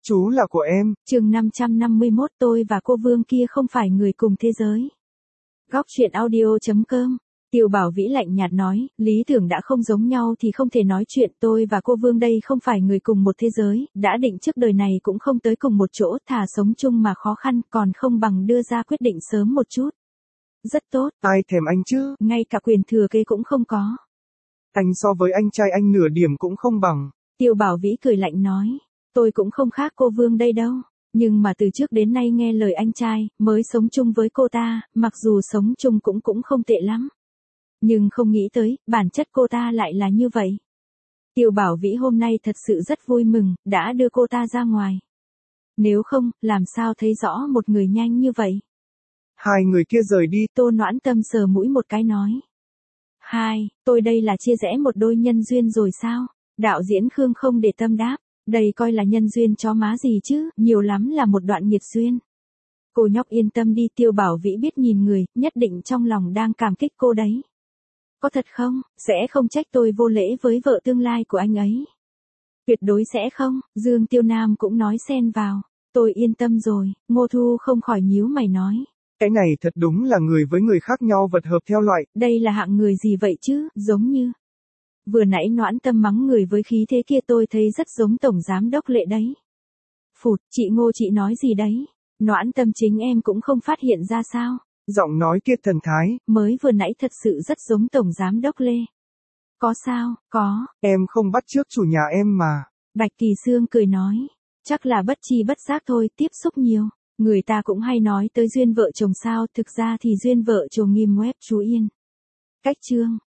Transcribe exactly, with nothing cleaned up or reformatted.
Chú là của em. Chương năm trăm năm mươi mốt tôi và cô Vương kia không phải người cùng thế giới. Góc truyện audio chấm com. Tiêu Bảo Vĩ lạnh nhạt nói, lý tưởng đã không giống nhau thì không thể nói chuyện, tôi và cô Vương đây không phải người cùng một thế giới, đã định trước đời này cũng không tới cùng một chỗ, thà sống chung mà khó khăn, còn không bằng đưa ra quyết định sớm một chút. Rất tốt. Ai thèm anh chứ? Ngay cả quyền thừa kế cũng không có. Anh so với anh trai anh nửa điểm cũng không bằng. Tiêu Bảo Vĩ cười lạnh nói, tôi cũng không khác cô Vương đây đâu. Nhưng mà từ trước đến nay nghe lời anh trai, mới sống chung với cô ta, mặc dù sống chung cũng cũng không tệ lắm. Nhưng không nghĩ tới, bản chất cô ta lại là như vậy. Tiêu Bảo Vĩ hôm nay thật sự rất vui mừng, đã đưa cô ta ra ngoài. Nếu không, làm sao thấy rõ một người nhanh như vậy? Hai người kia rời đi. Tô Noãn Tâm sờ mũi một cái nói. Hai, tôi đây là chia rẽ một đôi nhân duyên rồi sao? Đạo diễn Khương không để tâm đáp. Đây coi là nhân duyên chó má gì chứ, nhiều lắm là một đoạn nghiệt duyên. Cô nhóc yên tâm đi, Tiêu Bảo Vĩ biết nhìn người, nhất định trong lòng đang cảm kích cô đấy. Có thật không, sẽ không trách tôi vô lễ với vợ tương lai của anh ấy. Tuyệt đối sẽ không, Dương Tiêu Nam cũng nói xen vào. Tôi yên tâm rồi, Ngô Thu không khỏi nhíu mày nói. Cái này thật đúng là người với người khác nhau vật hợp theo loại. Đây là hạng người gì vậy chứ, giống như. Vừa nãy Noãn Tâm mắng người với khí thế kia tôi thấy rất giống Tổng Giám Đốc Lệ đấy. Phụt, chị Ngô chị nói gì đấy? Noãn Tâm chính em cũng không phát hiện ra sao? Giọng nói kia thần thái. Mới vừa nãy thật sự rất giống Tổng Giám Đốc Lê. Có sao, có. Em không bắt chước chủ nhà em mà. Bạch Kỳ Sương cười nói. Chắc là bất chi bất giác thôi, tiếp xúc nhiều. Người ta cũng hay nói tới duyên vợ chồng sao, thực ra thì duyên vợ chồng nghiêm web chú Yên. Cách chương.